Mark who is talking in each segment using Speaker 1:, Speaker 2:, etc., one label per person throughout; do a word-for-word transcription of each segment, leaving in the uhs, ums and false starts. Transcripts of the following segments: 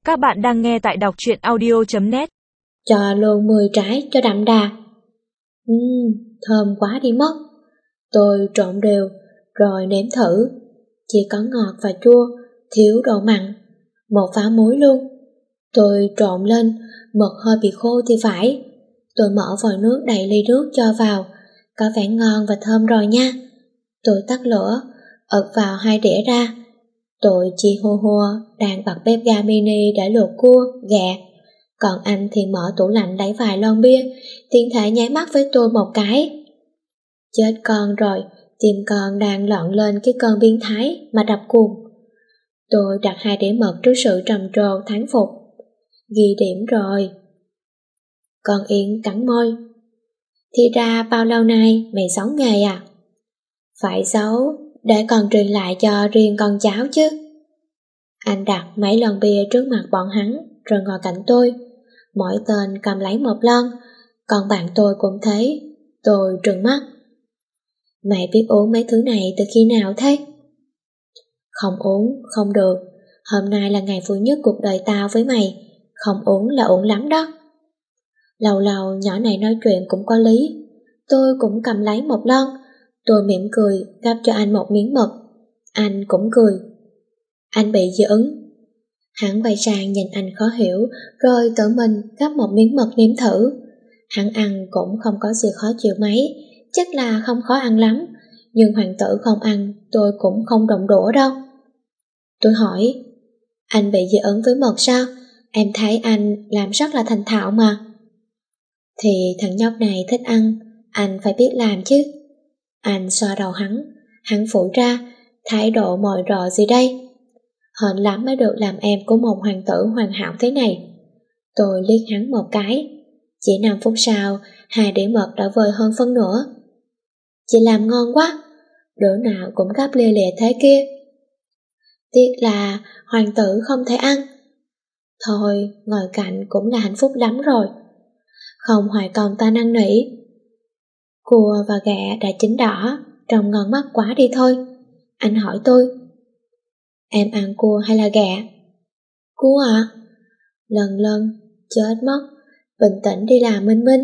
Speaker 1: Các bạn đang nghe tại đọc truyện audio chấm net.
Speaker 2: Cho luôn mười trái cho đậm đà. Ừm, thơm quá đi mất. Tôi trộn đều, rồi nếm thử. Chỉ có ngọt và chua, thiếu độ mặn. Một phá muối luôn. Tôi trộn lên, mực hơi bị khô thì phải. Tôi mở vòi nước đầy ly nước cho vào. Có vẻ ngon và thơm rồi nha. Tôi tắt lửa, ực vào hai đĩa ra. Tôi chi hô hô đang bật bếp ga mini để luộc cua, gà. Còn anh thì mở tủ lạnh lấy vài lon bia, tiện thể nháy mắt với tôi một cái. Chết con rồi, tim con đang lợn lên cái cơn biến thái mà đập cuồng. Tôi đặt hai đĩa mật trước sự trầm trồ thán phục. Ghi điểm rồi. Con Yến cắn môi. Thì ra bao lâu nay mày sống nghề à? Phải giấu, để còn truyền lại cho riêng con cháu chứ. Anh đặt mấy lon bia trước mặt bọn hắn, rồi ngồi cạnh tôi. Mỗi tên cầm lấy một lon, còn bạn tôi cũng thế. Tôi trừng mắt. Mày biết uống mấy thứ này từ khi nào thế? Không uống, không được. Hôm nay là ngày vui nhất cuộc đời tao với mày. Không uống là uống lắm đó. Lâu lâu nhỏ này nói chuyện cũng có lý. Tôi cũng cầm lấy một lon. Tôi mỉm cười, gắp cho anh một miếng mật. Anh cũng cười. Anh bị dị ứng. Hắn quay sang nhìn anh khó hiểu, rồi tự mình gắp một miếng mật nếm thử. Hắn ăn cũng không có gì khó chịu mấy, chắc là không khó ăn lắm. Nhưng hoàng tử không ăn, tôi cũng không động đũa đâu. Tôi hỏi, anh bị dị ứng với mật sao? Em thấy anh làm rất là thành thạo mà. Thì thằng nhóc này thích ăn, anh phải biết làm chứ. Anh xoa đầu hắn, hắn phụ ra, thái độ mồi rọ gì đây? Hên lắm mới được làm em của một hoàng tử hoàn hảo thế này. Tôi liếc hắn một cái. Chỉ năm phút sau, hai đĩa mật đã vơi hơn phân nửa. Chị làm ngon quá, đứa nào cũng gắp lia lịa thế kia. Tiếc là hoàng tử không thể ăn. Thôi, ngồi cạnh cũng là hạnh phúc lắm rồi. Không hoài còn ta năn nỉ. Cua và gà đã chín đỏ, trông ngon mắt quá đi thôi. Anh hỏi tôi, em ăn cua hay là gà? Cua ạ? À? Lần lần, chết mất, bình tĩnh đi làm Minh Minh.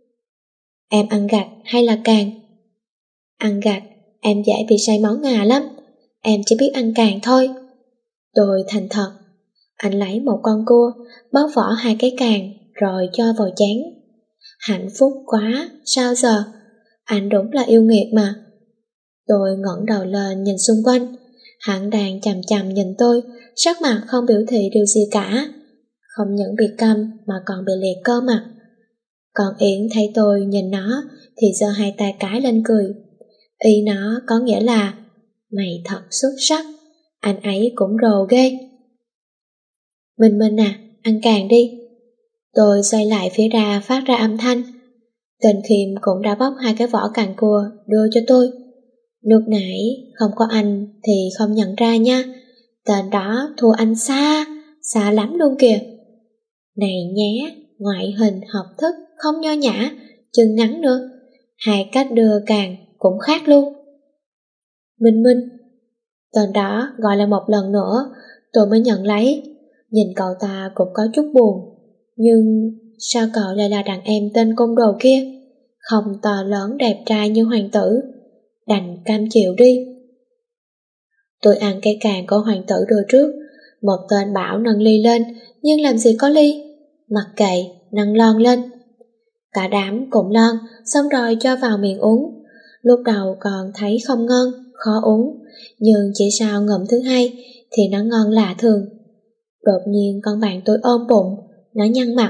Speaker 2: Em ăn gạch hay là càng? Ăn gạch, em dễ bị say máu ngà lắm, em chỉ biết ăn càng thôi. Tôi thành thật. Anh lấy một con cua, bóc vỏ hai cái càng, rồi cho vào chén. Hạnh phúc quá, sao giờ? Anh đúng là yêu nghiệt mà. Tôi ngẩng đầu lên nhìn xung quanh. Hắn đang chằm chằm nhìn tôi, sắc mặt không biểu thị điều gì cả. Không những bị câm mà còn bị liệt cơ mặt. Còn Yến thấy tôi nhìn nó thì giơ hai tay cái lên cười. Ý nó có nghĩa là mày thật xuất sắc, anh ấy cũng rồ ghê. Minh Minh à, ăn càng đi. Tôi xoay lại phía ra phát ra âm thanh. Tên Khiêm cũng đã bóc hai cái vỏ càng cua đưa cho tôi. Lúc nãy không có anh thì không nhận ra nha. Tên đó thua anh xa, xa lắm luôn kìa. Này nhé, ngoại hình học thức không nho nhã, chân ngắn nữa. Hai cách đưa càng cũng khác luôn. Minh Minh. Tên đó gọi lại một lần nữa, tôi mới nhận lấy. Nhìn cậu ta cũng có chút buồn. Nhưng sao cậu lại là đàn em tên côn đồ kia? Không to lớn đẹp trai như hoàng tử. Đành cam chịu đi. Tôi ăn cái càng của hoàng tử đưa trước. Một tên bảo nâng ly lên, nhưng làm gì có ly. Mặc kệ, nâng lon lên. Cả đám cùng lon, xong rồi cho vào miệng uống. Lúc đầu còn thấy không ngon, khó uống. Nhưng chỉ sau ngụm thứ hai thì nó ngon lạ thường. Đột nhiên con bạn tôi ôm bụng, nó nhăn mặt.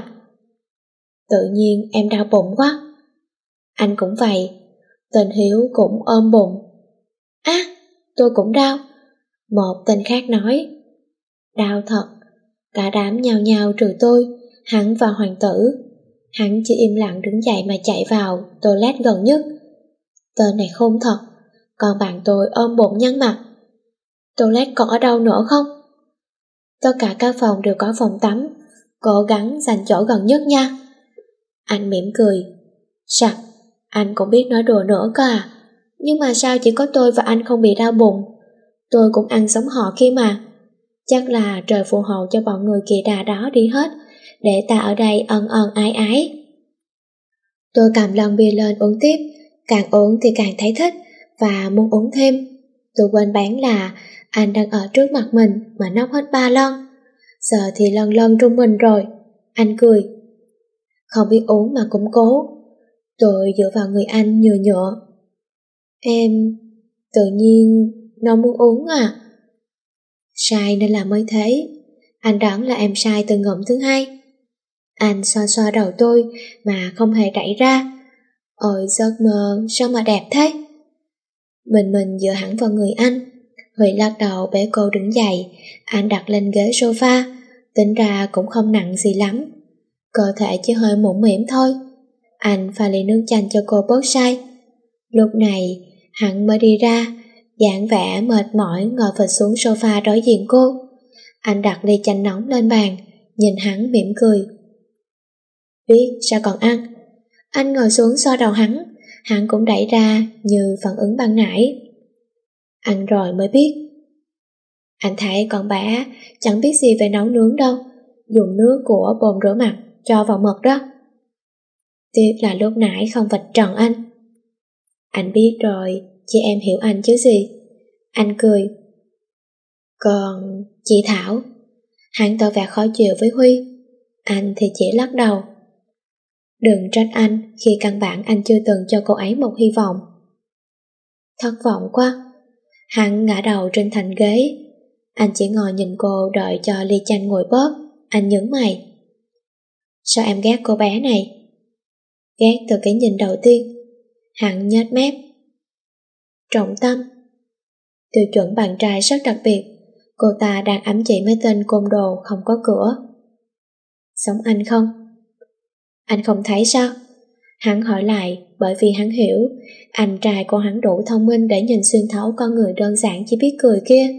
Speaker 2: Tự nhiên em đau bụng quá. Anh cũng vậy. Tên Hiếu cũng ôm bụng. Á, à, tôi cũng đau. Một tên khác nói. Đau thật. Cả đám nhao nhao trừ tôi, hắn và hoàng tử. Hắn chỉ im lặng đứng dậy mà chạy vào toilet gần nhất. Tên này khôn thật. Còn bạn tôi ôm bụng nhăn mặt. Toilet còn ở đâu nữa không? Tất cả các phòng đều có phòng tắm. Cố gắng dành chỗ gần nhất nha. Anh mỉm cười. Sặc, anh cũng biết nói đùa nữa cơ à? Nhưng mà sao chỉ có tôi và anh không bị đau bụng? Tôi cũng ăn giống họ kia mà. Chắc là trời phù hộ cho bọn người kỳ đà đó đi hết, để ta ở đây ân ân ái ái. Tôi cầm lon bia lên uống tiếp, càng uống thì càng thấy thích và muốn uống thêm. Tôi quên bán là anh đang ở trước mặt mình mà nốc hết ba lon. Giờ thì lon lon trung mình rồi. Anh cười. Không biết uống mà cũng cố. Tôi dựa vào người anh nhừa nhựa. Em tự nhiên nó muốn uống à? Sai nên là mới thế. Anh đoán là em sai từ ngụm thứ hai. Anh xoa xoa đầu tôi mà không hề đẩy ra. Ôi giấc mơ sao mà đẹp thế. Mình mình dựa hẳn vào người anh. Huy lắc đầu bế cô đứng dậy. Anh đặt lên ghế sofa. Tính ra cũng không nặng gì lắm, cơ thể chỉ hơi mũm mĩm thôi. Anh pha ly nước chanh cho cô bớt say. Lúc này hắn mới đi ra, dáng vẻ mệt mỏi ngồi phịch xuống sofa đối diện cô. Anh đặt ly chanh nóng lên bàn, nhìn hắn mỉm cười. Biết sao còn ăn? Anh ngồi xuống xoa đầu hắn, hắn cũng đẩy ra như phản ứng ban nãy. Ăn rồi mới biết. Anh thấy con bé chẳng biết gì về nấu nướng đâu, dùng nước của bồn rửa mặt cho vào mật đó. Tiếc là lúc nãy không vạch trần anh. Anh biết rồi, chị em hiểu anh chứ gì. Anh cười. Còn chị Thảo? Hắn tỏ vẻ khó chịu với Huy. Anh thì chỉ lắc đầu. Đừng trách anh khi căn bản anh chưa từng cho cô ấy một hy vọng. Thất vọng quá. Hắn ngã đầu trên thành ghế. Anh chỉ ngồi nhìn cô đợi cho ly chanh nguội bớt. Anh nhướng mày. Sao em ghét cô bé này? Ghét từ cái nhìn đầu tiên. Hắn nhếch mép. Trọng Tâm. Tiêu chuẩn bạn trai rất đặc biệt. Cô ta đang ám chỉ mấy tên côn đồ không có cửa. Giống anh không? Anh không thấy sao? Hắn hỏi lại bởi vì hắn hiểu anh trai của hắn đủ thông minh để nhìn xuyên thấu con người đơn giản chỉ biết cười kia.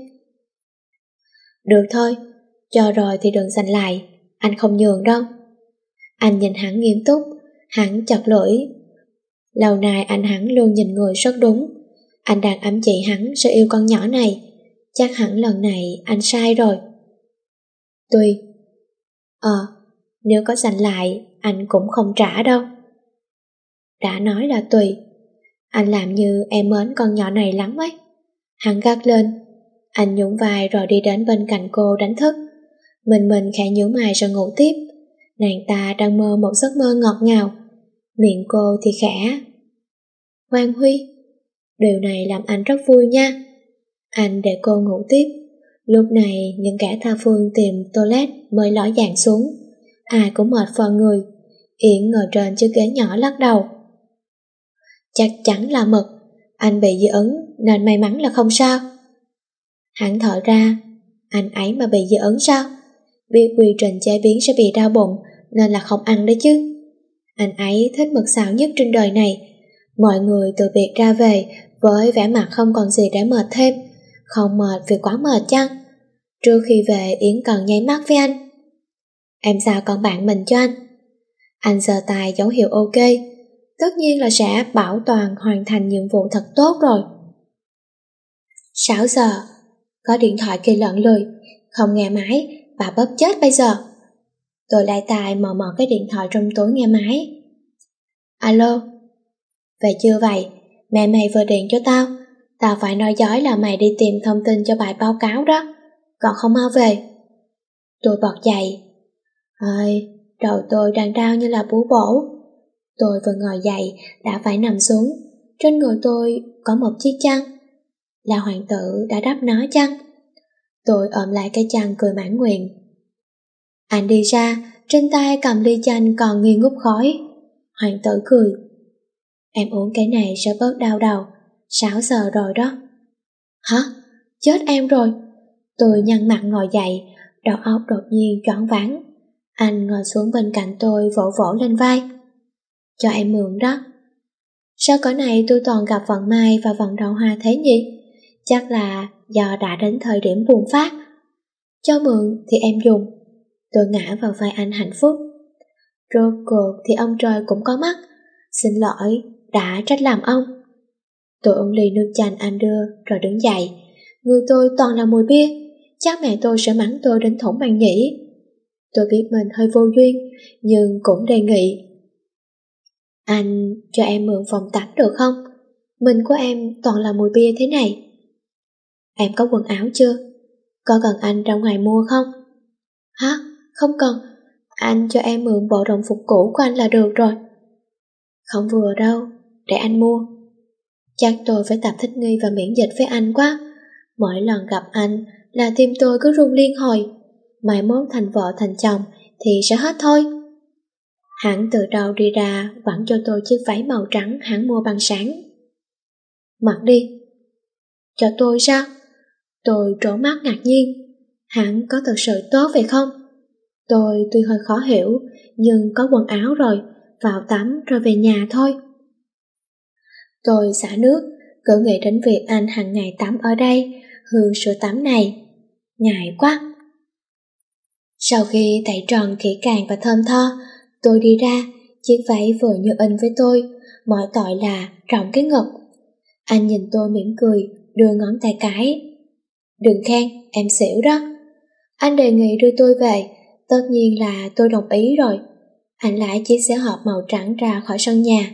Speaker 2: Được thôi, cho rồi thì đừng giành lại, anh không nhường đâu. Anh nhìn hắn nghiêm túc, hắn chặt lưỡi. Lâu nay anh hắn luôn nhìn người rất đúng. Anh đang ám chỉ hắn sẽ yêu con nhỏ này. Chắc hẳn lần này anh sai rồi. Tuy Ờ, nếu có giành lại anh cũng không trả đâu. Đã nói là tùy. Anh làm như em mến con nhỏ này lắm ấy. Hắn gắt lên. Anh nhún vai rồi đi đến bên cạnh cô đánh thức. Mình mình khẽ nhíu mày rồi ngủ tiếp. Nàng ta đang mơ một giấc mơ ngọt ngào. Miệng cô thì khẽ. Hoan Huy. Điều này làm anh rất vui nha. Anh để cô ngủ tiếp. Lúc này những kẻ tha phương tìm toilet mới ló dạng xuống. Ai cũng mệt phờ người. Yến ngồi trên chiếc ghế nhỏ lắc đầu. Chắc chắn là mực. Anh bị dị ứng nên may mắn là không sao. Hắn thở ra. Anh ấy mà bị dị ứng sao? Biết quy trình chế biến sẽ bị đau bụng nên là không ăn đấy chứ. Anh ấy thích mực xào nhất trên đời này. Mọi người từ biệt ra về với vẻ mặt không còn gì để mệt thêm. Không mệt vì quá mệt chăng? Trước khi về Yến còn nháy mắt với anh. Em sao còn bạn mình cho anh? Anh giơ tay dấu hiệu ok. Tất nhiên là sẽ bảo toàn hoàn thành nhiệm vụ thật tốt rồi. Sáu giờ. Có điện thoại kia lợn lười. Không nghe máy, bà bóp chết bây giờ. Tôi lại tài mò mò cái điện thoại trong túi nghe máy. Alo. Về chưa vậy? Mẹ mày vừa điện cho tao. Tao phải nói dối là mày đi tìm thông tin cho bài báo cáo đó. Còn không mau về. Tôi bật dậy. Ơi, đầu tôi đang đau như là bú bổ. Tôi vừa ngồi dậy đã phải nằm xuống. Trên người tôi có một chiếc chăn. Là hoàng tử đã đắp nó chăng? Tôi ôm lại cái chăn cười mãn nguyện. Anh đi ra, trên tay cầm ly chanh còn nghi ngút khói. Hoàng tử cười. Em uống cái này sẽ bớt đau đầu. Sáu giờ rồi đó. Hả? Chết em rồi. Tôi nhăn mặt ngồi dậy, đầu óc đột nhiên choáng váng. Anh ngồi xuống bên cạnh tôi vỗ vỗ lên vai. Cho em mượn đó. Sao cỡ này tôi toàn gặp vận may và vận đậu hoa thế nhỉ? Chắc là do đã đến thời điểm bùng phát. Cho mượn thì em dùng. Tôi ngã vào vai anh hạnh phúc. Rốt cuộc thì ông trời cũng có mắt. Xin lỗi, đã trách làm ông. Tôi uống ly nước chanh anh đưa rồi đứng dậy. Người tôi toàn là mùi bia. chắc mẹ tôi sẽ mắng tôi đến thủng màng nhĩ. Tôi biết mình hơi vô duyên, nhưng cũng đề nghị. Anh cho em mượn phòng tắm được không? Mình của em toàn là mùi bia thế này. Em có quần áo chưa? Có cần anh ra ngoài mua không? Hả? Không cần. Anh cho em mượn bộ đồng phục cũ của anh là được rồi. Không vừa đâu, để anh mua. Chắc tôi phải tập thích nghi và miễn dịch với anh quá. Mỗi lần gặp anh là tim tôi cứ rung liên hồi. Mai mốt thành vợ thành chồng thì sẽ hết thôi. Hắn từ đâu đi ra quẳng cho tôi chiếc váy màu trắng hắn mua bằng sáng. Mặc đi. Cho tôi sao? Tôi trố mắt ngạc nhiên. Hắn có thật sự tốt vậy không? Tôi tuy hơi khó hiểu, nhưng có quần áo rồi, vào tắm rồi về nhà thôi. Tôi xả nước, cứ nghĩ đến việc anh hàng ngày tắm ở đây, hương sữa tắm này. Ngại quá. Sau khi tẩy tròn kỹ càng và thơm tho, tôi đi ra, chiếc váy vừa như in với tôi, mỗi tội là rộng cái ngực. Anh nhìn tôi mỉm cười, đưa ngón tay cái. Đừng khen, em xỉu đó. Anh đề nghị đưa tôi về, tất nhiên là tôi đồng ý rồi. Anh lái chiếc xe hộp màu trắng ra khỏi sân nhà.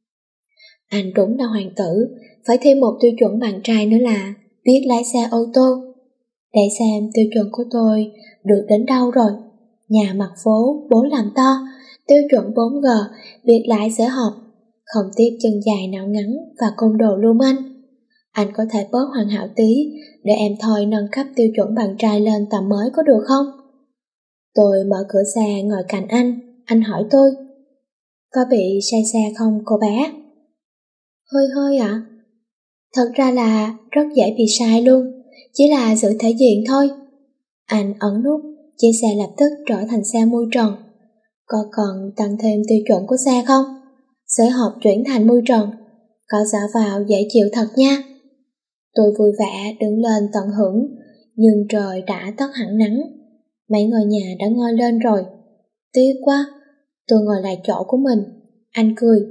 Speaker 2: Anh đúng là hoàng tử, phải thêm một tiêu chuẩn bạn trai nữa là biết lái xe ô tô. Để xem tiêu chuẩn của tôi được đến đâu rồi. Nhà mặt phố, bố làm to, tiêu chuẩn bốn G, biết lái xe hộp, không tiếc chân dài nào ngắn và côn đồ lưu manh. Anh có thể bớt hoàn hảo tí để em thôi nâng cấp tiêu chuẩn bạn trai lên tầm mới có được không? Tôi mở cửa xe ngồi cạnh anh, anh hỏi tôi. Có bị say xe không cô bé? Hơi hơi ạ. À? Thật ra là rất dễ bị sai luôn, chỉ là giữ thể diện thôi. Anh ấn nút, chiếc xe lập tức trở thành xe mui trần. Có cần tăng thêm tiêu chuẩn của xe không? Sẽ hộp chuyển thành mui trần, có dở vào dễ chịu thật nha. Tôi vui vẻ đứng lên tận hưởng, nhưng trời đã tắt hẳn nắng. Mấy ngôi nhà đã ngoi lên rồi. Tiếc quá, tôi ngồi lại chỗ của mình. Anh cười.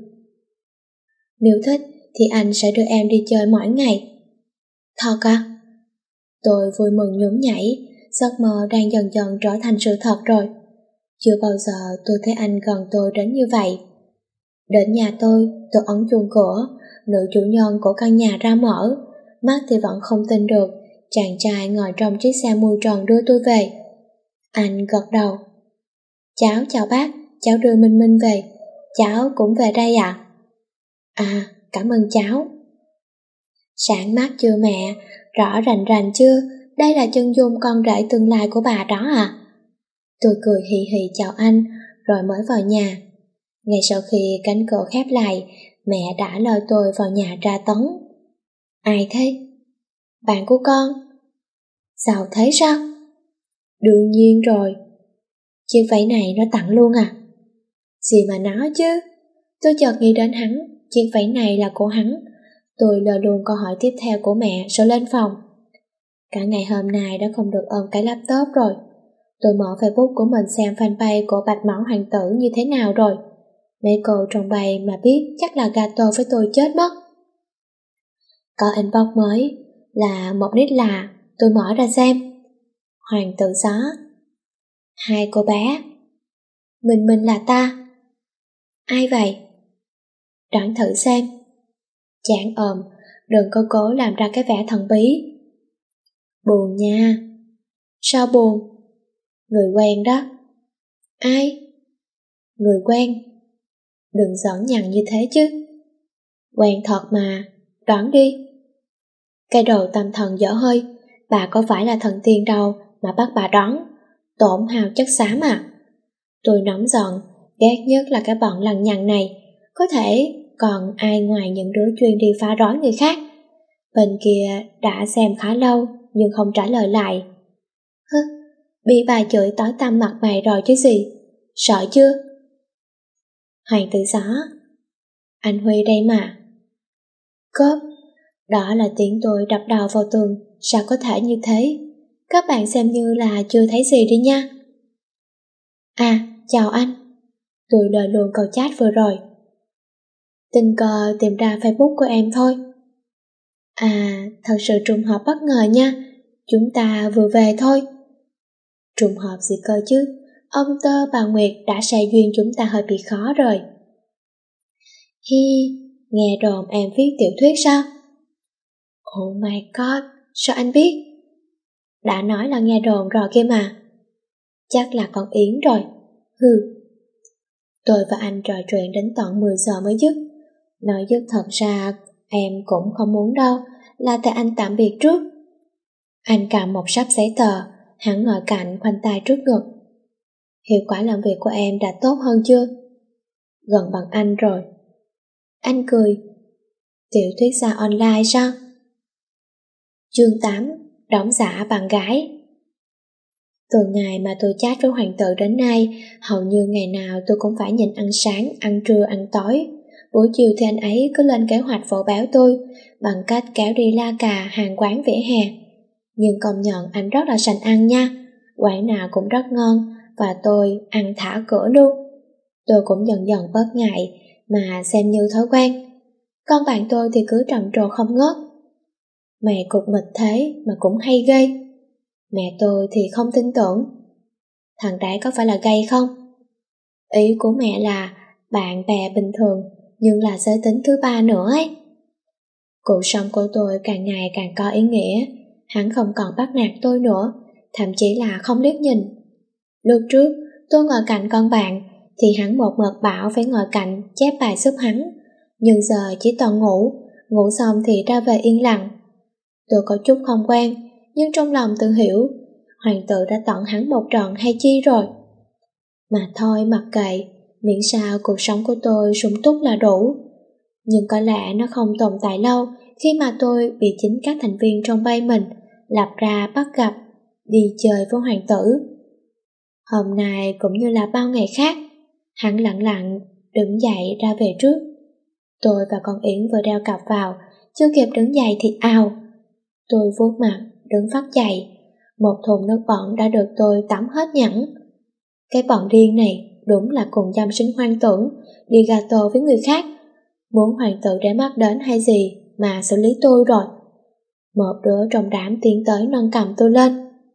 Speaker 2: Nếu thích thì anh sẽ đưa em đi chơi mỗi ngày. Thật à? Tôi vui mừng nhún nhảy, giấc mơ đang dần dần trở thành sự thật rồi. Chưa bao giờ tôi thấy anh gần tôi đến như vậy. Đến nhà tôi, tôi ấn chuông cửa, nữ chủ nhân của căn nhà ra mở, mắt thì vẫn không tin được chàng trai ngồi trong chiếc xe mui trần đưa tôi về. Anh gật đầu. Cháu chào bác, cháu đưa Minh Minh về. Cháu cũng về đây ạ? À? À, cảm ơn cháu. Sáng mắt chưa mẹ, rõ rành rành chưa, đây là chân dung con rể tương lai của bà đó à? Tôi cười hì hì chào anh, rồi mới vào nhà. Ngay sau khi cánh cửa khép lại, mẹ đã lôi tôi vào nhà tra tấn. Ai thế? Bạn của con. Sao thế sao? Đương nhiên rồi. Chiếc váy này nó tặng luôn à? Gì mà nói chứ. Tôi chợt nghĩ đến hắn, chiếc váy này là của hắn. Tôi lờ luôn câu hỏi tiếp theo của mẹ rồi lên phòng. Cả ngày hôm nay đã không được ôm cái laptop rồi. Tôi mở Facebook của mình xem fanpage của bạch mẫu hoàng tử như thế nào rồi. Mấy cô trong bày mà biết chắc là gato với tôi chết mất. Có inbox mới là một nick lạ, tôi mở ra xem. Hoàng tử gió. Hai cô bé. Mình mình là ta. Ai vậy? Đoán thử xem. Chán ồm, đừng có cố làm ra cái vẻ thần bí. Buồn nha. Sao buồn? Người quen đó. Ai? Người quen. Đừng giỡn nhằn như thế chứ. Quen thật mà, đoán đi. Cái đồ tâm thần dở hơi, bà có phải là thần tiên đâu mà bắt bà đoán. Tổn hào chất xám à? Tôi nóng giận, ghét nhất là cái bọn lằng nhằng này. Có thể còn ai ngoài những đứa chuyên đi phá rối người khác. Bên kia đã xem khá lâu nhưng không trả lời lại. Hứ, bị bà chửi tối tăm mặt mày rồi chứ gì. Sợ chưa? Hoàng tử gió. Anh Huy đây mà. Cốp. Đó là tiếng tôi đập đầu vào tường. Sao có thể như thế? Các bạn xem như là chưa thấy gì đi nha. À, chào anh. Tôi lời luôn câu chat vừa rồi. Tình cờ tìm ra Facebook của em thôi. À, thật sự trùng hợp bất ngờ nha. Chúng ta vừa về thôi. Trùng hợp gì cơ chứ, ông Tơ bà Nguyệt đã say duyên chúng ta hơi bị khó rồi. Hi, nghe đồn em viết tiểu thuyết sao? Oh my god, sao anh biết? Đã nói là nghe đồn rồi kia mà. Chắc là con Yến rồi. Hừ. Tôi và anh trò chuyện đến tận mười giờ mới dứt. Nói dứt thật ra em cũng không muốn đâu, là tại anh tạm biệt trước. Anh cầm một sắp giấy tờ, hắn ngồi cạnh khoanh tay trước ngực. Hiệu quả làm việc của em đã tốt hơn chưa? Gần bằng anh rồi. Anh cười. Tiểu thuyết gia online sao? Chương tám. Đóng giả bạn gái. Từ ngày mà tôi chat với hoàng tử đến nay, hầu như ngày nào tôi cũng phải nhịn ăn sáng, ăn trưa, ăn tối. Buổi chiều thì anh ấy cứ lên kế hoạch phổ báo tôi bằng cách kéo đi la cà hàng quán vỉa hè. Nhưng công nhận anh rất là sành ăn nha, quán nào cũng rất ngon và tôi ăn thả cửa luôn. Tôi cũng dần dần bớt ngại mà xem như thói quen. Con bạn tôi thì cứ trầm trồ không ngớt. Mày cục mịch thế mà cũng hay ghê. Mẹ tôi thì không tin tưởng. Thằng đấy có phải là gay không? Ý của mẹ là bạn bè bình thường nhưng là giới tính thứ ba nữa ấy. Cuộc sống của tôi càng ngày càng có ý nghĩa. Hắn không còn bắt nạt tôi nữa, thậm chí là không liếc nhìn. Lúc trước tôi ngồi cạnh con bạn thì hắn một mực bảo phải ngồi cạnh chép bài giúp hắn. Nhưng giờ chỉ toàn ngủ, ngủ xong thì ra về yên lặng. Tôi có chút không quen, nhưng trong lòng tự hiểu hoàng tử đã tận hắn một trận hay chi rồi. Mà thôi mặc kệ, miễn sao cuộc sống của tôi sung túc là đủ. Nhưng có lẽ nó không tồn tại lâu khi mà tôi bị chính các thành viên trong bay mình lập ra bắt gặp đi chơi với hoàng tử. Hôm nay cũng như là bao ngày khác, hắn lặng lặng đứng dậy ra về trước. Tôi và con Yến vừa đeo cặp vào, chưa kịp đứng dậy thì ào. Tôi vuốt mặt, đứng phát dậy. Một thùng nước bẩn đã được tôi tắm hết nhẵn. Cái bọn điên này đúng là cùng dâm sinh hoang tưởng, đi gato với người khác. Muốn hoàng tử để mắt đến hay gì mà xử lý tôi rồi. Một đứa trong đám tiến tới nâng cầm tôi lên.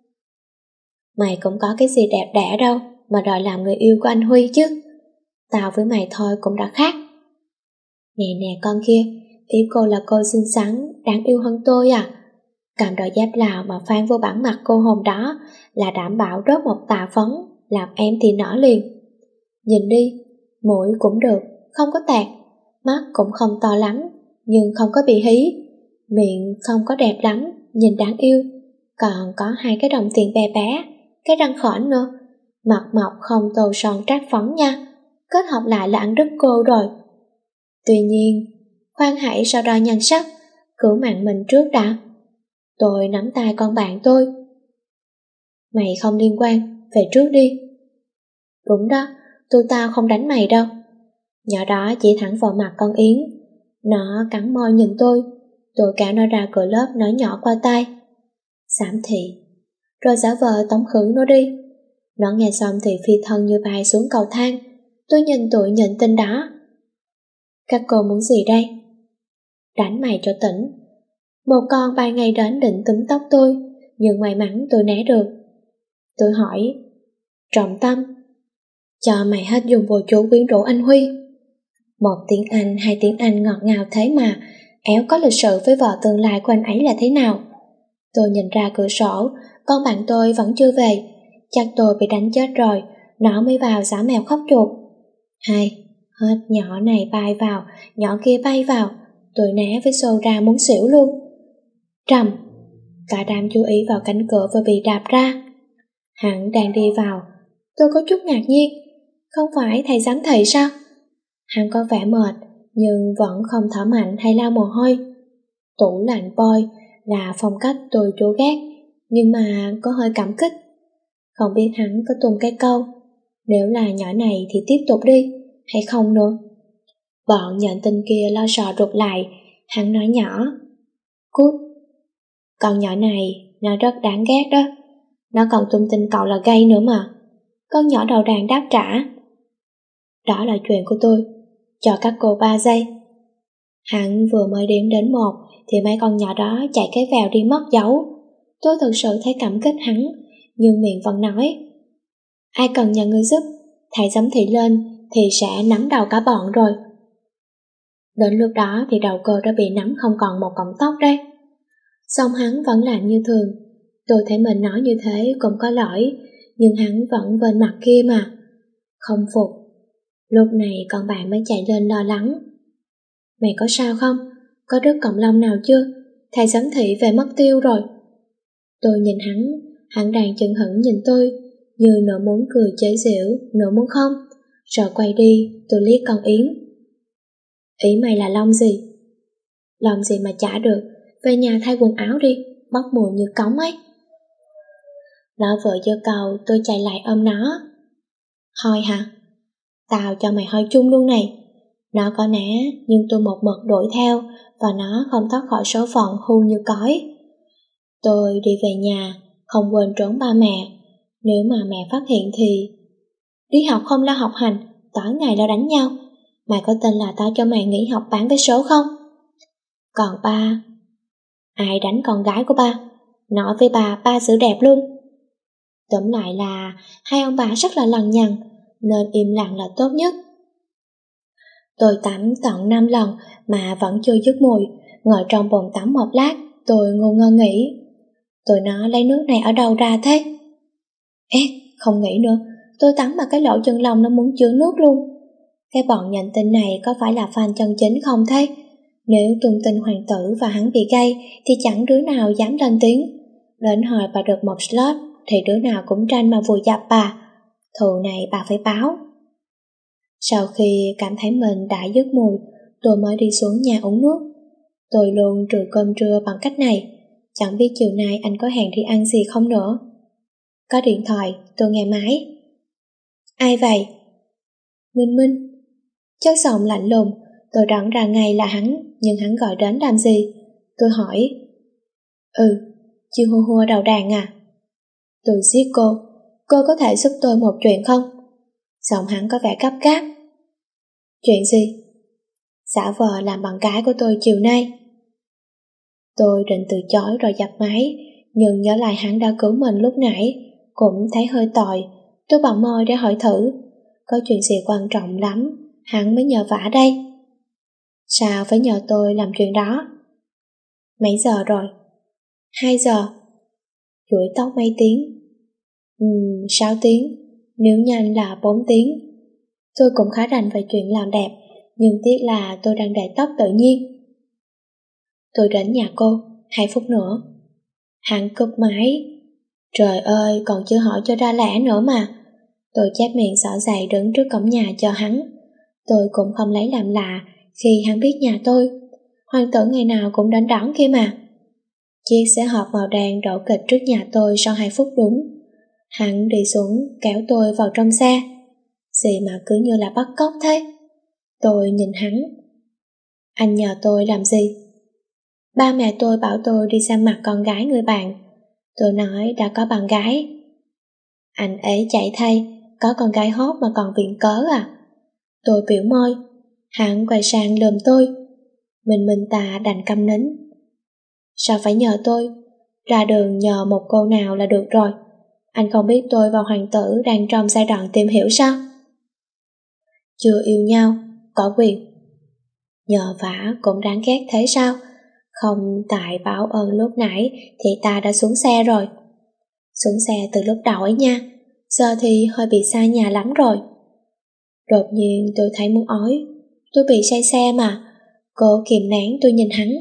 Speaker 2: Mày cũng có cái gì đẹp đẽ đâu mà đòi làm người yêu của anh Huy chứ. Tao với mày thôi cũng đã khác. Nè nè con kia, ý cô là cô xinh xắn, đáng yêu hơn tôi à? Cầm đôi dép Lào mà phang vô bản mặt cô hôm đó là đảm bảo rớt một tà phấn, làm em thì nở liền. Nhìn đi, mũi cũng được, không có tẹt, mắt cũng không to lắm, nhưng không có bị hí, miệng không có đẹp lắm, nhìn đáng yêu, còn có hai cái đồng tiền bé bé, cái răng khểnh nữa, mặt mọc không tô son trát phấn nha, kết hợp lại là ăn đứt cô rồi. Tuy nhiên, khoan hãy so đo nhan sắc, cử mạng mình trước đã. Tôi nắm tay con bạn tôi. Mày không liên quan, về trước đi. Đúng đó, tôi tao không đánh mày đâu. Nhỏ đó chỉ thẳng vào mặt con Yến. Nó cắn môi nhìn tôi. Tôi kéo nó ra cửa lớp nói nhỏ qua tai. Xám thị. Rồi giả vờ tống khứ nó đi. Nó nghe xong thì phi thân như bay xuống cầu thang. Tôi nhìn tụi nhận tin đó. Các cô muốn gì đây? Đánh mày cho tỉnh. Một con bay ngay đến định túm tóc tôi, nhưng may mắn tôi né được. Tôi hỏi, trọng tâm, cho mày hết dùng vô chú quyến rũ anh Huy. Một tiếng Anh, hai tiếng Anh ngọt ngào thế mà, éo có lịch sự với vợ tương lai của anh ấy là thế nào? Tôi nhìn ra cửa sổ, con bạn tôi vẫn chưa về, chắc tôi bị đánh chết rồi, nó mới vào giả mèo khóc chuột. Hay, hết nhỏ này bay vào, nhỏ kia bay vào, tôi né với xô ra muốn xỉu luôn. Trầm, cả đám chú ý vào cánh cửa vừa bị đạp ra. Hắn đang đi vào, tôi có chút ngạc nhiên, không phải thầy giám thị sao? Hắn có vẻ mệt, nhưng vẫn không thở mạnh hay lau mồ hôi. Tủ lạnh boy là phong cách tôi chú ghét, nhưng mà có hơi cảm kích. Không biết hắn có tung cái câu, nếu là nhỏ này thì tiếp tục đi, hay không nữa. Bọn nhận tin kia lo sò rụt lại, hắn nói nhỏ, cút. Con nhỏ này, nó rất đáng ghét đó. Nó còn tung tin cậu là gay nữa mà. Con nhỏ đầu đàn đáp trả. Đó là chuyện của tôi, cho các cô ba giây. Hắn vừa mới đếm đến một thì mấy con nhỏ đó chạy cái vèo đi mất dấu. Tôi thực sự thấy cảm kích hắn, nhưng miệng vẫn nói: ai cần nhờ người giúp, thầy giám thị lên thì sẽ nắm đầu cả bọn rồi. Đến lúc đó thì đầu cô đã bị nắm không còn một cọng tóc đây. Xong hắn vẫn làm như thường. Tôi thấy mình nói như thế cũng có lỗi, nhưng hắn vẫn bên mặt kia mà. Không phục. Lúc này con bạn mới chạy lên lo lắng: mày có sao không? Có đứt cọng lông nào chưa? Thầy giám thị về mất tiêu rồi. Tôi nhìn hắn, hắn đang chừng hững nhìn tôi, như nửa muốn cười chế giễu, nửa muốn không. Rồi quay đi, tôi liếc con Yến. Ý mày là lông gì? Lông gì mà chả được, về nhà thay quần áo đi, bốc mùi như cống ấy. Nó vừa giơ cầu, tôi chạy lại ôm nó. Hôi hả? Tao cho mày hôi chung luôn này. Nó có né, nhưng tôi một mực đuổi theo, và nó không thoát khỏi số phận hưu như cói. Tôi đi về nhà, không quên trốn ba mẹ. Nếu mà mẹ phát hiện thì... Đi học không lo học hành, tối ngày lo đánh nhau. Mày có tin là tao cho mày nghỉ học bán vé số không? Còn ba... Ai đánh con gái của ba? Nói với bà, ba xử đẹp luôn. Tóm lại là hai ông bà rất là lằng nhằng, nên im lặng là tốt nhất. Tôi tắm tận năm lần mà vẫn chưa dứt mùi. Ngồi trong bồn tắm một lát, tôi ngu ngơ nghĩ: tôi nói lấy nước này ở đâu ra thế? Ê, không nghĩ nữa, tôi tắm mà cái lỗ chân lông nó muốn chứa nước luôn. Cái bọn nhận tin này có phải là fan chân chính không thế? Nếu tung tin hoàng tử và hắn bị gay thì chẳng đứa nào dám lên tiếng. Đến hồi bà được một slot thì đứa nào cũng tranh mà vùi dập bà. Thù này bà phải báo. Sau khi cảm thấy mình đã dứt mùi, tôi mới đi xuống nhà uống nước. Tôi luôn trừ cơm trưa bằng cách này. Chẳng biết chiều nay anh có hẹn đi ăn gì không nữa. Có điện thoại, tôi nghe máy. Ai vậy? Minh Minh. Chất giọng lạnh lùng, tôi đoán ra ngay là hắn, nhưng hắn gọi đến làm gì? Tôi hỏi. Ừ, chị hua hua đầu đàn à? Tôi giết cô, cô có thể giúp tôi một chuyện không? Giọng hắn có vẻ gấp gáp. Chuyện gì? Giả vờ làm bạn gái của tôi chiều nay. Tôi định từ chối rồi dập máy, nhưng nhớ lại hắn đã cứu mình lúc nãy, cũng thấy hơi tội. Tôi bặm môi để hỏi thử. Có chuyện gì quan trọng lắm, hắn mới nhờ vả đây. Sao phải nhờ tôi làm chuyện đó? Mấy giờ rồi? Hai giờ. Chuỗi tóc mấy tiếng? Ừm, sáu tiếng. Nếu nhanh là bốn tiếng. Tôi cũng khá rành về chuyện làm đẹp, nhưng tiếc là tôi đang để tóc tự nhiên. Tôi đến nhà cô, hai phút nữa. Hắn cúp máy. Trời ơi, còn chưa hỏi cho ra lẽ nữa mà. Tôi chép miệng xỏ giày đứng trước cổng nhà cho hắn. Tôi cũng không lấy làm lạ khi hắn biết nhà tôi. Hoàng tử ngày nào cũng đến đón kia mà. Chiếc xe hộp màu đen đổ kịch trước nhà tôi sau hai phút đúng. Hắn đi xuống kéo tôi vào trong xe. Gì mà cứ như là bắt cóc thế. Tôi nhìn hắn. Anh nhờ tôi làm gì? Ba mẹ tôi bảo tôi đi xem mặt con gái người bạn. Tôi nói đã có bạn gái. Anh ấy chạy thay, có con gái hốt mà còn viện cớ à? Tôi biểu môi. Hắn quay sang lườm tôi. Mình mình ta đành câm nín. Sao phải nhờ tôi? Ra đường nhờ một cô nào là được rồi. Anh không biết tôi và hoàng tử đang trong giai đoạn tìm hiểu sao? Chưa yêu nhau, có quyền. Nhờ vả cũng đáng ghét thế sao? Không tại báo ơn lúc nãy thì ta đã xuống xe rồi. Xuống xe từ lúc đầu ấy nha. Giờ thì hơi bị xa nhà lắm rồi. Đột nhiên tôi thấy muốn ói. Tôi bị say xe mà. Cô kìm nén tôi nhìn hắn.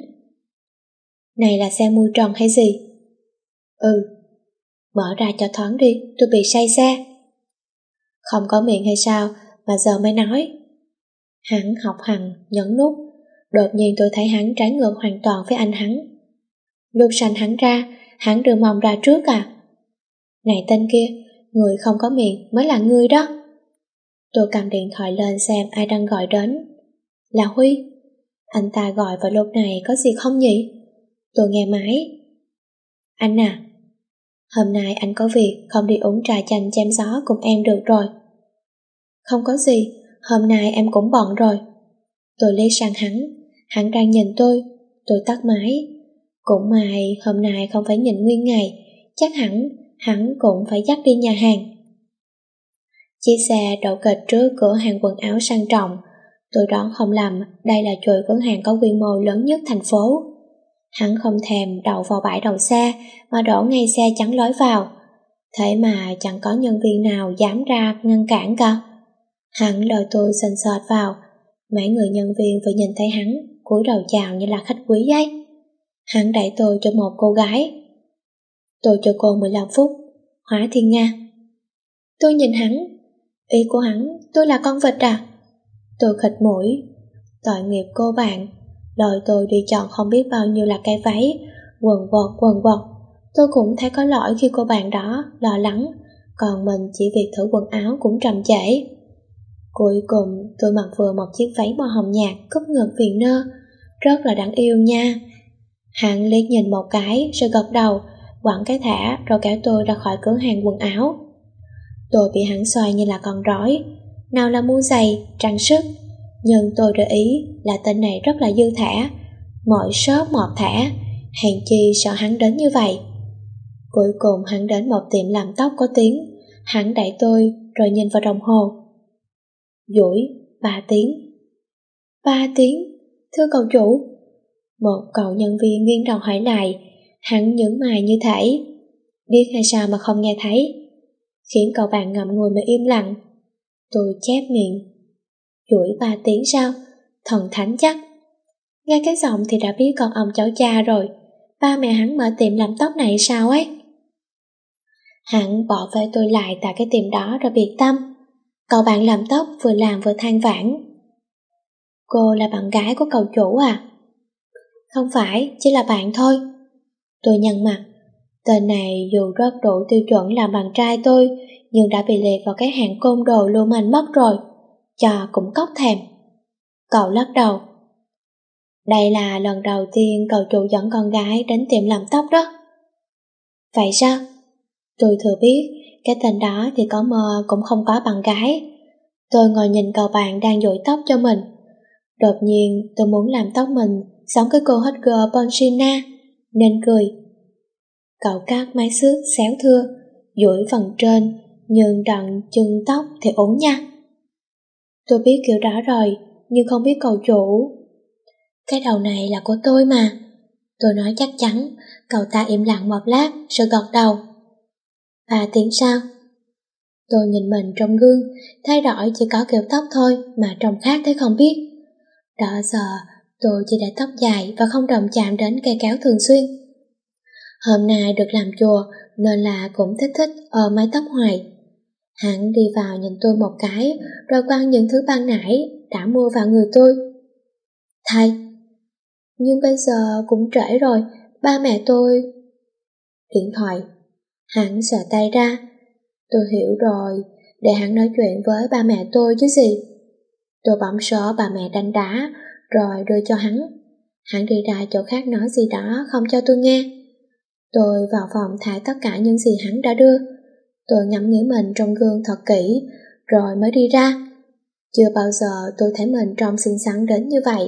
Speaker 2: Này là xe mui trần hay gì? Ừ. Mở ra cho thoáng đi, tôi bị say xe. Không có miệng hay sao mà giờ mới nói. Hắn học hành, nhấn nút. Đột nhiên tôi thấy hắn trái ngược hoàn toàn với anh hắn. Lúc sanh hắn ra, hắn đưa mông ra trước à? Này tên kia, người không có miệng mới là ngươi đó. Tôi cầm điện thoại lên xem ai đang gọi đến. Là Huy. Anh ta gọi vào lúc này có gì không nhỉ? Tôi nghe máy. Anh à, hôm nay anh có việc không đi uống trà chanh chém gió cùng em được rồi. Không có gì, hôm nay em cũng bận rồi. Tôi lấy sang hắn, hắn đang nhìn tôi. Tôi tắt máy. Cũng may hôm nay không phải nhịn nguyên ngày, chắc hẳn hắn cũng phải dắt đi nhà hàng. Chiếc xe đậu kịch trước cửa hàng quần áo sang trọng. Tôi đoán không lầm, đây là chuỗi cửa hàng có quy mô lớn nhất thành phố. Hắn không thèm đậu vào bãi đậu xe mà đổ ngay xe chắn lối vào. Thế mà chẳng có nhân viên nào dám ra ngăn cản cả. Hắn lôi tôi sền sệt vào. Mấy người nhân viên vừa nhìn thấy hắn cúi đầu chào như là khách quý ấy. Hắn đẩy tôi cho một cô gái. Tôi cho cô mười lăm phút. Hóa Thiên Nga. Tôi nhìn hắn. Ý của hắn, tôi là con vịt à? Tôi khịt mũi. Tội nghiệp cô bạn. Lôi tôi đi chọn không biết bao nhiêu là cái váy, quần quật quần quật. Tôi cũng thấy có lỗi khi cô bạn đó lo lắng, còn mình chỉ việc thử quần áo cũng trầm trễ. Cuối cùng tôi mặc vừa một chiếc váy màu hồng nhạt cúp ngực viền nơ, rất là đáng yêu nha. Hắn liếc nhìn một cái rồi gật đầu, quẳng cái thả rồi kéo tôi ra khỏi cửa hàng quần áo. Tôi bị hắn xoay như là con rói, nào là mua giày, trang sức, nhưng tôi để ý là tên này rất là dư thả, mọi shop một thả, hèn chi sợ hắn đến như vậy. Cuối cùng hắn đến một tiệm làm tóc có tiếng, hắn đẩy tôi rồi nhìn vào đồng hồ. Duỗi, ba tiếng. Ba tiếng, thưa cậu chủ. Một cậu nhân viên nghiêng đầu hỏi lại, hắn nhướng mày như thể biết hay sao mà không nghe thấy, khiến cậu bạn ngậm ngùi mà im lặng. Tôi chép miệng. Duỗi ba tiếng sao? Thần thánh chắc. Nghe cái giọng thì đã biết con ông cháu cha rồi. Ba mẹ hắn mở tiệm làm tóc này sao ấy? Hắn bỏ về tôi lại tại cái tiệm đó rồi biệt tâm. Cậu bạn làm tóc vừa làm vừa than vãn. Cô là bạn gái của cậu chủ à? Không phải, chỉ là bạn thôi. Tôi nhăn mặt. Tên này dù rất đủ tiêu chuẩn làm bạn trai tôi, nhưng đã bị liệt vào cái hạng côn đồ lưu manh mất rồi. Cho cũng cóc thèm. Cậu lắc đầu. Đây là lần đầu tiên cậu chủ dẫn con gái đến tiệm làm tóc đó. Vậy sao? Tôi thừa biết cái tên đó thì có mơ cũng không có bạn gái. Tôi ngồi nhìn cậu bạn đang dội tóc cho mình. Đột nhiên tôi muốn làm tóc mình giống cái cô hot girl Bonchina, nên cười. Cậu cắt mái xước xéo thưa, duỗi phần trên, nhưng đoạn chân tóc thì ổn nha. Tôi biết kiểu đó rồi, nhưng không biết cậu chủ. Cái đầu này là của tôi mà. Tôi nói chắc chắn. Cậu ta im lặng một lát rồi gật đầu. Ba tiếng sau. Tôi nhìn mình trong gương, thay đổi chỉ có kiểu tóc thôi mà trông khác thế không biết. Đó giờ tôi chỉ để tóc dài và không động chạm đến cây kéo thường xuyên. Hôm nay được làm chùa nên là cũng thích thích ôm mái tóc hoài. Hắn đi vào nhìn tôi một cái rồi quăng những thứ ban nãy đã mua vào người tôi. Thầy, nhưng bây giờ cũng trễ rồi, ba mẹ tôi... Điện thoại. Hắn xòe tay ra. Tôi hiểu rồi, để hắn nói chuyện với ba mẹ tôi chứ gì. Tôi bấm số bà mẹ đánh đá rồi đưa cho hắn. Hắn đi ra chỗ khác nói gì đó không cho tôi nghe. Tôi vào phòng thải tất cả những gì hắn đã đưa. Tôi ngắm nghĩ mình trong gương thật kỹ rồi mới đi ra. Chưa bao giờ tôi thấy mình trông xinh xắn đến như vậy.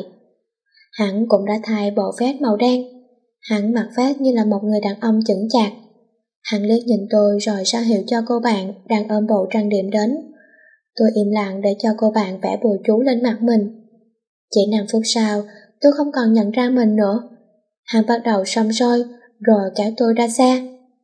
Speaker 2: Hắn cũng đã thay bộ vest màu đen. Hắn mặc vest như là một người đàn ông chững chạc. Hắn liếc nhìn tôi rồi ra hiệu cho cô bạn đang ôm bộ trang điểm đến. Tôi im lặng để cho cô bạn vẽ bùa chú lên mặt mình. Chỉ năm phút sau, tôi không còn nhận ra mình nữa. Hắn bắt đầu săm soi rồi kéo tôi ra xe.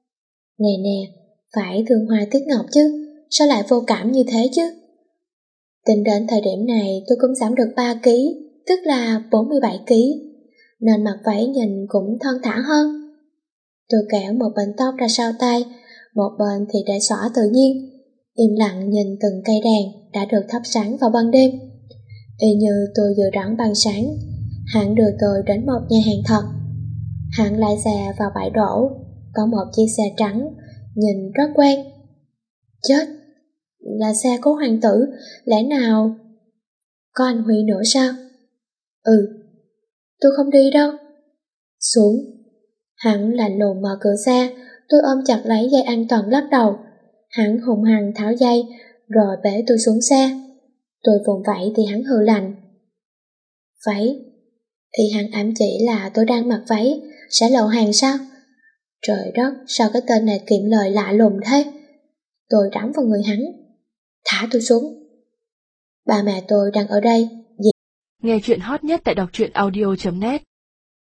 Speaker 2: Nè nè, phải thương hoa tiếc ngọc chứ, sao lại vô cảm như thế chứ? Tính đến thời điểm này tôi cũng giảm được ba ki lô gam, tức là bốn mươi bảy ki lô gam, nên mặc váy nhìn cũng thon thả hơn. Tôi kéo một bên tóc ra sau tay, một bên thì để xõa tự nhiên, im lặng nhìn từng cây đèn đã được thắp sáng vào ban đêm. Y như tôi vừa đón ban sáng, hắn đưa tôi đến một nhà hàng thật. Hắn lái xe vào bãi đổ, có một chiếc xe trắng, nhìn rất quen. Chết, là xe của hoàng tử, lẽ nào... Có anh Huy nữa sao? Ừ, tôi không đi đâu. Xuống. Hắn lạnh lùng mở cửa xe, tôi ôm chặt lấy dây an toàn lắc đầu. Hắn hùng hăng tháo dây, rồi bế tôi xuống xe. Tôi vùng vẫy thì hắn hừ lạnh. Váy. Thì hắn ám chỉ là tôi đang mặc váy, sẽ lộ hàng sao? Trời đất, sao cái tên này kiệm lời lạ lùng thế? Tôi đấm vào người hắn. Thả tôi xuống. Ba mẹ tôi đang ở đây.
Speaker 1: Nghe chuyện hot nhất tại đọc truyện audio chấm net.